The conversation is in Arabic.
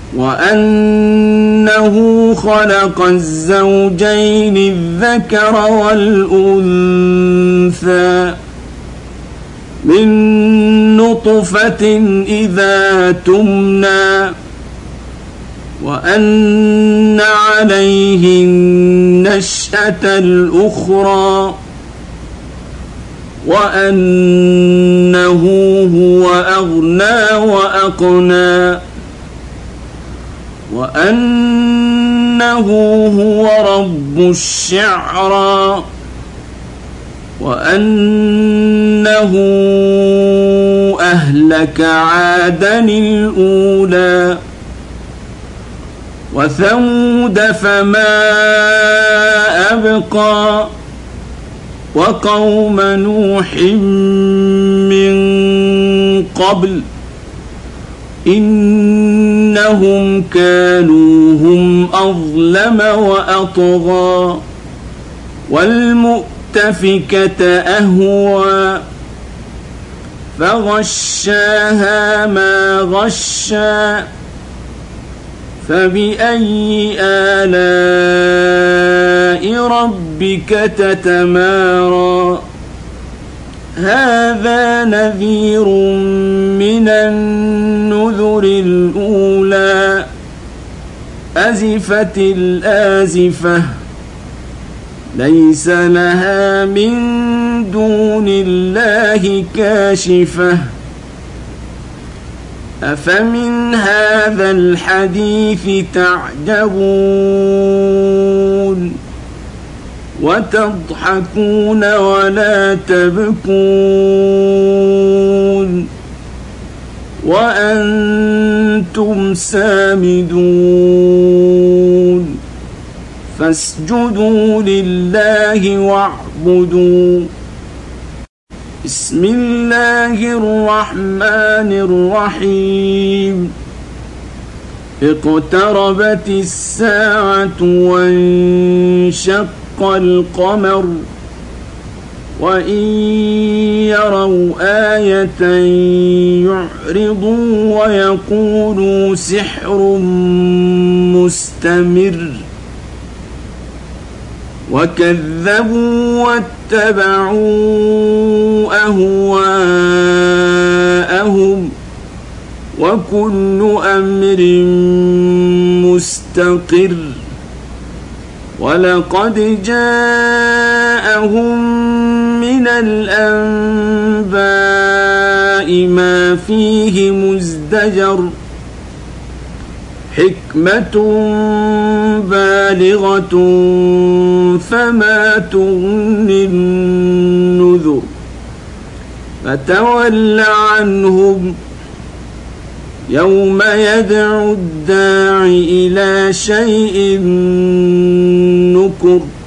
وأنه خلق الزوجين الذكر والأنثى من نطفة إذا تمنى وأن عليه النشأة الأخرى وأنه هو أغنى وأقنى وأنه هو رب الشعرى وأنه أهلك عادا الأولى وثمود فما أبقى وقوم نوح من قبل إنهم كانوا هم أظلم وأطغى والمؤتفكة أهوى فغشاها ما غشى فبأي آلاء ربك تتمارى هذا نذير من النذر الأولى أزفت الآزفة ليس لها من دون الله كاشفة أفمن هذا الحديث تعجبون وتضحكون ولا تبكون وأنتم سامدون فاسجدوا لله واعبدوا بسم الله الرحمن الرحيم اقتربت الساعة وانشق القمر وإن يروا آية يعرضوا ويقولوا سحر مستمر وكذبوا واتبعوا أهواءهم وكل أمر مستقر ولقد جاءهم من الأنباء ما فيه مزدجر حكمة بالغة فما تغني النذر فتول عنهم يوم يدعو الداعي إلى شيء نكر